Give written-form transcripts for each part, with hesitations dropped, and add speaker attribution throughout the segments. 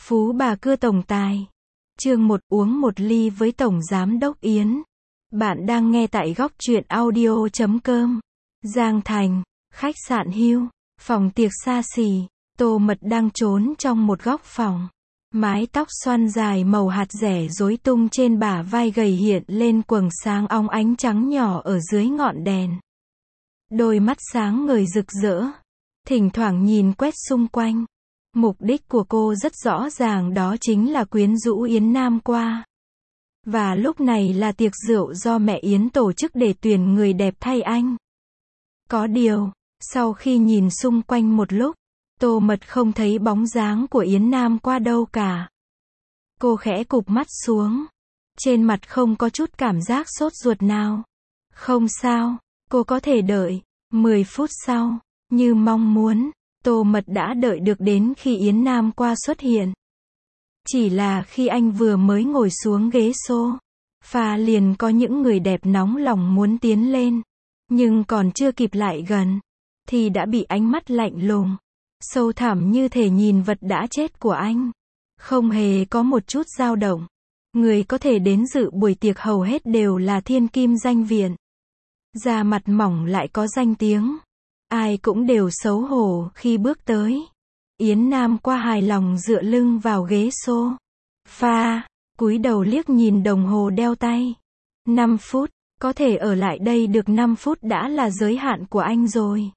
Speaker 1: Phú bà cưa tổng tài. Chương 1 uống một ly với Tổng Giám đốc Yến. Bạn đang nghe tại góc truyện audio.com. Giang Thành, khách sạn Hill, phòng tiệc xa xỉ. Tô Mật đang trốn trong một góc phòng. Mái tóc xoăn dài màu hạt rẻ rối tung trên bả vai gầy hiện lên quầng sáng óng ánh trắng nhỏ ở dưới ngọn đèn. Đôi mắt sáng ngời rực rỡ, thỉnh thoảng nhìn quét xung quanh. Mục đích của cô rất rõ ràng, đó chính là quyến rũ Yến Nam qua. Và lúc này là tiệc rượu do mẹ Yến tổ chức để tuyển người đẹp thay anh. Có điều, sau khi nhìn xung quanh một lúc, Tô Mật không thấy bóng dáng của Yến Nam qua đâu cả. Cô khẽ cụp mắt xuống. Trên mặt không có chút cảm giác sốt ruột nào. Không sao, cô có thể đợi. 10 phút sau, như mong muốn, Tô Mật đã đợi được đến khi Yến Nam qua xuất hiện. Chỉ là khi anh vừa mới ngồi xuống ghế sofa, liền có những người đẹp nóng lòng muốn tiến lên. Nhưng còn chưa kịp lại gần, thì đã bị ánh mắt lạnh lùng, sâu thẳm như thể nhìn vật đã chết của anh. Không hề có một chút dao động. Người có thể đến dự buổi tiệc hầu hết đều là thiên kim danh viện. Da mặt mỏng lại có danh tiếng. Ai cũng đều xấu hổ khi bước tới. Yến Nam qua hài lòng dựa lưng vào ghế sofa, cúi đầu liếc nhìn đồng hồ đeo tay. 5 phút, có thể ở lại đây được 5 phút đã là giới hạn của anh rồi.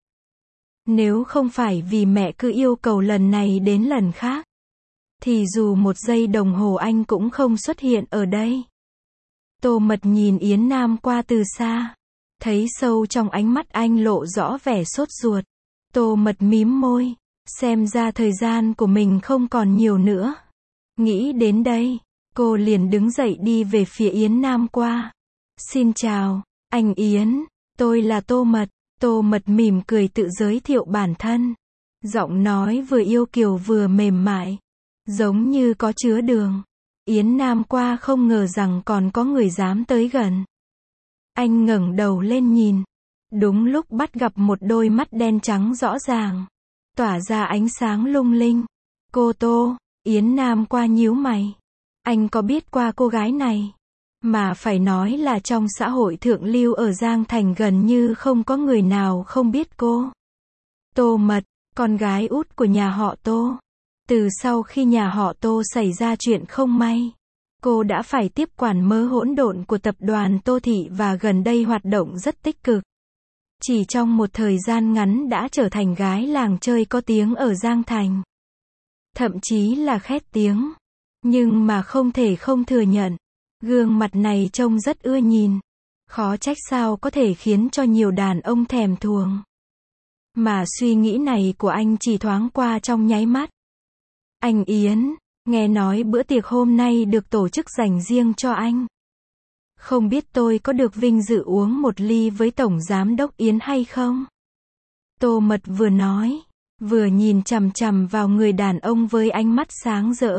Speaker 1: Nếu không phải vì mẹ cứ yêu cầu lần này đến lần khác, thì dù một giây đồng hồ anh cũng không xuất hiện ở đây. Tô Mật nhìn Yến Nam qua từ xa. Thấy sâu trong ánh mắt anh lộ rõ vẻ sốt ruột. Tô Mật mím môi. Xem ra thời gian của mình không còn nhiều nữa. Nghĩ đến đây, cô liền đứng dậy đi về phía Yến Nam qua. Xin chào, anh Yến, tôi là Tô Mật. Tô Mật mỉm cười tự giới thiệu bản thân. Giọng nói vừa yêu kiều vừa mềm mại, giống như có chứa đường. Yến Nam qua không ngờ rằng còn có người dám tới gần. Anh ngẩng đầu lên nhìn. Đúng lúc bắt gặp một đôi mắt đen trắng rõ ràng, tỏa ra ánh sáng lung linh. Cô Tô. Yến Nam qua nhíu mày. Anh có biết qua cô gái này? Mà phải nói là trong xã hội thượng lưu ở Giang Thành gần như không có người nào không biết cô. Tô Mật, con gái út của nhà họ Tô. Từ sau khi nhà họ Tô xảy ra chuyện không may, cô đã phải tiếp quản mớ hỗn độn của tập đoàn Tô Thị và gần đây hoạt động rất tích cực. Chỉ trong một thời gian ngắn đã trở thành gái làng chơi có tiếng ở Giang Thành. Thậm chí là khét tiếng. Nhưng mà không thể không thừa nhận, gương mặt này trông rất ưa nhìn. Khó trách sao có thể khiến cho nhiều đàn ông thèm thuồng. Mà suy nghĩ này của anh chỉ thoáng qua trong nháy mắt. Anh Yến, nghe nói bữa tiệc hôm nay được tổ chức dành riêng cho anh. Không biết tôi có được vinh dự uống một ly với Tổng Giám đốc Yến hay không? Tô Mật vừa nói, vừa nhìn chằm chằm vào người đàn ông với ánh mắt sáng rỡ.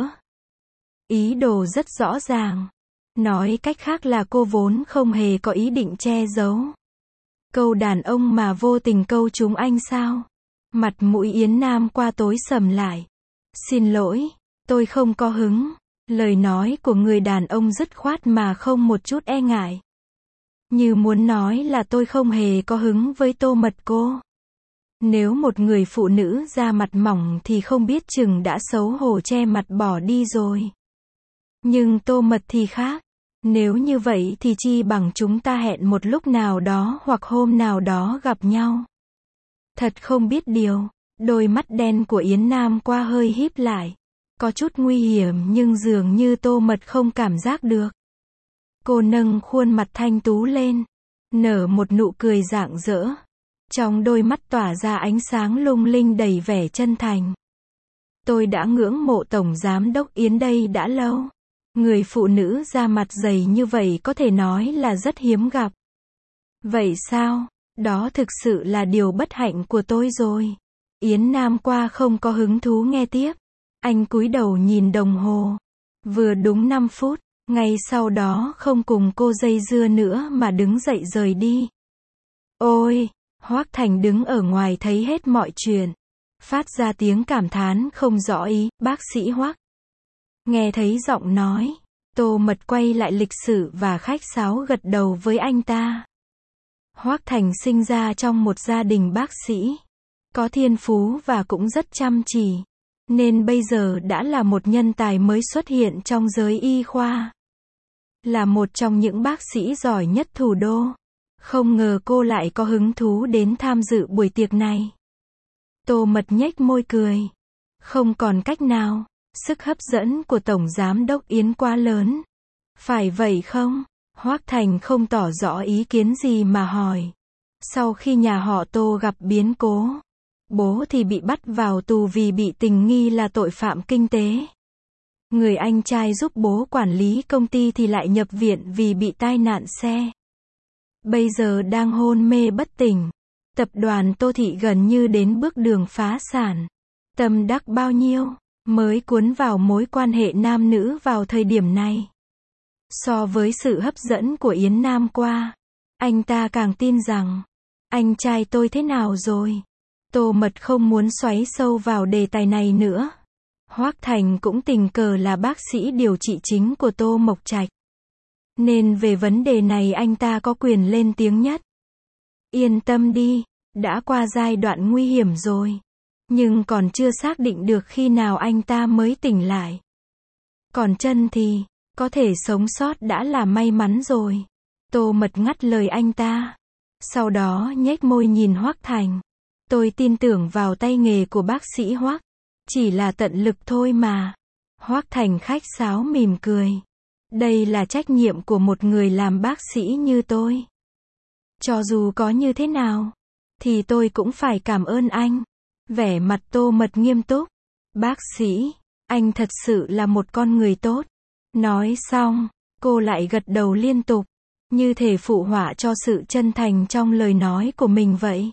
Speaker 1: Ý đồ rất rõ ràng. Nói cách khác là cô vốn không hề có ý định che giấu. Câu đàn ông mà vô tình câu trúng anh sao? Mặt mũi Yến Nam qua tối sầm lại. Xin lỗi, tôi không có hứng. Lời nói của người đàn ông dứt khoát mà không một chút e ngại. Như muốn nói là tôi không hề có hứng với Tô Mật cô. Nếu một người phụ nữ da mặt mỏng thì không biết chừng đã xấu hổ che mặt bỏ đi rồi. Nhưng Tô Mật thì khác. Nếu như vậy thì chi bằng chúng ta hẹn một lúc nào đó hoặc hôm nào đó gặp nhau. Thật không biết điều. Đôi mắt đen của Yến Nam qua hơi híp lại. Có chút nguy hiểm nhưng dường như Tô Mật không cảm giác được. Cô nâng khuôn mặt thanh tú lên, nở một nụ cười rạng rỡ. Trong đôi mắt tỏa ra ánh sáng lung linh đầy vẻ chân thành. Tôi đã ngưỡng mộ Tổng Giám đốc Yến đây đã lâu. Người phụ nữ da mặt dày như vậy có thể nói là rất hiếm gặp. Vậy sao? Đó thực sự là điều bất hạnh của tôi rồi. Yến Nam qua không có hứng thú nghe tiếp. Anh cúi đầu nhìn đồng hồ. Vừa đúng 5 phút, ngay sau đó không cùng cô dây dưa nữa mà đứng dậy rời đi. Ôi, Hoắc Thành đứng ở ngoài thấy hết mọi chuyện. Phát ra tiếng cảm thán không rõ ý, bác sĩ Hoắc. Nghe thấy giọng nói, Tô Mật quay lại lịch sự và khách sáo gật đầu với anh ta. Hoắc Thành sinh ra trong một gia đình bác sĩ, có thiên phú và cũng rất chăm chỉ, nên bây giờ đã là một nhân tài mới xuất hiện trong giới y khoa. Là một trong những bác sĩ giỏi nhất thủ đô. Không ngờ cô lại có hứng thú đến tham dự buổi tiệc này. Tô Mật nhếch môi cười. Không còn cách nào, sức hấp dẫn của Tổng Giám đốc Yến quá lớn. Phải vậy không? Hoắc Thành không tỏ rõ ý kiến gì mà hỏi. Sau khi nhà họ Tô gặp biến cố, bố thì bị bắt vào tù vì bị tình nghi là tội phạm kinh tế. Người anh trai giúp bố quản lý công ty thì lại nhập viện vì bị tai nạn xe. Bây giờ đang hôn mê bất tỉnh. Tập đoàn Tô Thị gần như đến bước đường phá sản. Tâm đắc bao nhiêu, mới cuốn vào mối quan hệ nam nữ vào thời điểm này. So với sự hấp dẫn của Yến Nam qua, anh ta càng tin rằng, anh trai tôi thế nào rồi? Tô Mật không muốn xoáy sâu vào đề tài này nữa. Hoắc Thành cũng tình cờ là bác sĩ điều trị chính của Tô Mộc Trạch. Nên về vấn đề này anh ta có quyền lên tiếng nhất. Yên tâm đi, đã qua giai đoạn nguy hiểm rồi. Nhưng còn chưa xác định được khi nào anh ta mới tỉnh lại. Còn chân thì, có thể sống sót đã là may mắn rồi. Tô Mật ngắt lời anh ta. Sau đó nhếch môi nhìn Hoắc Thành. Tôi tin tưởng vào tay nghề của bác sĩ Hoắc. Chỉ là tận lực thôi mà. Hoắc Thành khách sáo mỉm cười. Đây là trách nhiệm của một người làm bác sĩ như tôi. Cho dù có như thế nào, thì tôi cũng phải cảm ơn anh. Vẻ mặt Tô Mật nghiêm túc. Bác sĩ, anh thật sự là một con người tốt. Nói xong, cô lại gật đầu liên tục, như thể phụ họa cho sự chân thành trong lời nói của mình vậy.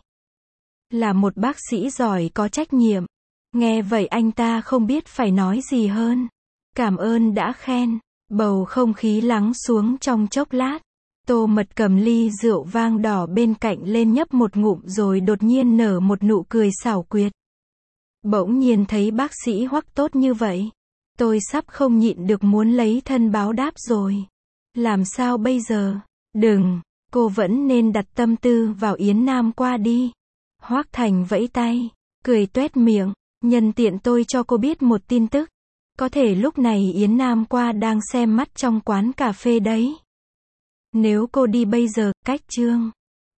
Speaker 1: Là một bác sĩ giỏi có trách nhiệm. Nghe vậy anh ta không biết phải nói gì hơn. Cảm ơn đã khen. Bầu không khí lắng xuống trong chốc lát. Tô Mật cầm ly rượu vang đỏ bên cạnh lên nhấp một ngụm rồi đột nhiên nở một nụ cười xảo quyệt. Bỗng nhiên thấy bác sĩ Hoắc tốt như vậy. Tôi sắp không nhịn được muốn lấy thân báo đáp rồi. Làm sao bây giờ? Đừng, cô vẫn nên đặt tâm tư vào Yến Nam qua đi. Hoắc Thành vẫy tay, cười toét miệng. Nhân tiện tôi cho cô biết một tin tức. Có thể lúc này Yến Nam qua đang xem mắt trong quán cà phê đấy. Nếu cô đi bây giờ, cách chương